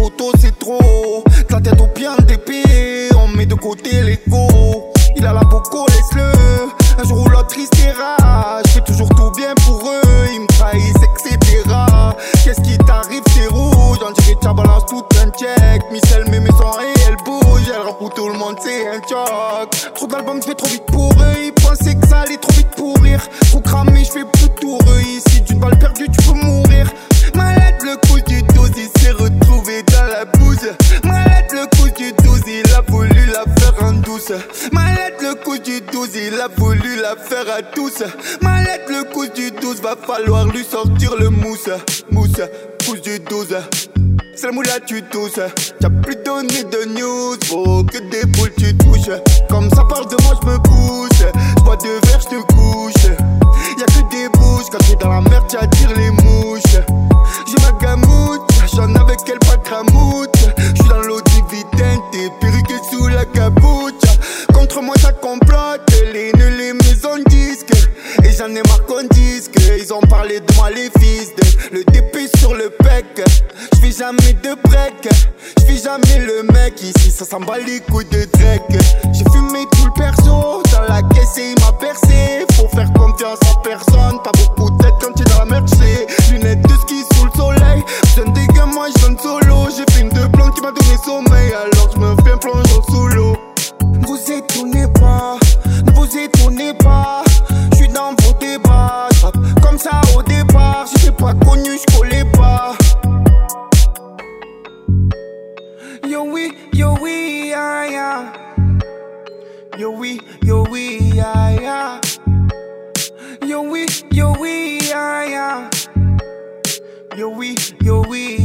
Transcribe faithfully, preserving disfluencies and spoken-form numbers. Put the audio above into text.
photos c'est trop. De la tête aux pieds en dépit, on met de côté l'ego. Il a la boco, laisse-le. Un jour ou l'autre tristera. Je fais toujours tout bien pour eux, ils me trahissent, et cetera. Qu'est-ce qui t'arrive, c'est rouge. On dirait que tu balances tout un check. Michel met mes sons et elle bouge. Elle rend pour tout le monde, c'est un choc. Trop d'albums, je fais trop vite pour eux. Ils pensaient que ça allait trop vite pour rire. Trop cramé, je fais plus de tour. Ici, d'une balle perdue, tu peux mourir. Malade, le coup du douze, il s'est retrouvé dans la bouse. Malade, le coup du douze, il a voulu la faire en douce. Malade, le coup du douze, il a voulu la faire à tous. Malade, le coup du douze, va falloir lui sortir le mousse. Mousse, pouce du douze. C'est la moula, tu tousses. T'as plus donné de news, faut que des boules tu touches. Comme ça parle de moi, je me couche. J'bois deux verres, je te couche. Y'a que des bouches, quand t'es dans la merde, t'attires les mouches. J'ai ma gamoute, j'en avec elle pas cramoute. J'suis dans l'eau dividende, t'es perruqué sous la capoute. Contre moi ça complote, les nuls les maisons de disques. Et j'en ai marre qu'on dise que ils ont parlé de moi les fils de. Le D P sur le pec, j'fais jamais de break. J'fais jamais le mec, ici ça s'en bat les couilles de Drake. J'ai fumé tout le perso, dans la caisse et il m'a percé. Faut faire confiance en personne, pas beaucoup de tête quand t'es dans la merde, j'sais. Lunettes de ski sous le soleil, jeune des gars, moi j'donne solo. J'ai fait une de blonde qui m'a donné sommeil, alors j'me fais un plongeon sous l'eau. Vous étonnez pas, ne vous étonnez pas. J'suis dans vos débats, j'rappe comme ça au départ. J'étais pas connu, j'collais pas. Yo oui, yo oui, ya ya. Yo oui, yo oui, ya ya. Yo oui, yo oui, ya ya. Yo oui, yo oui.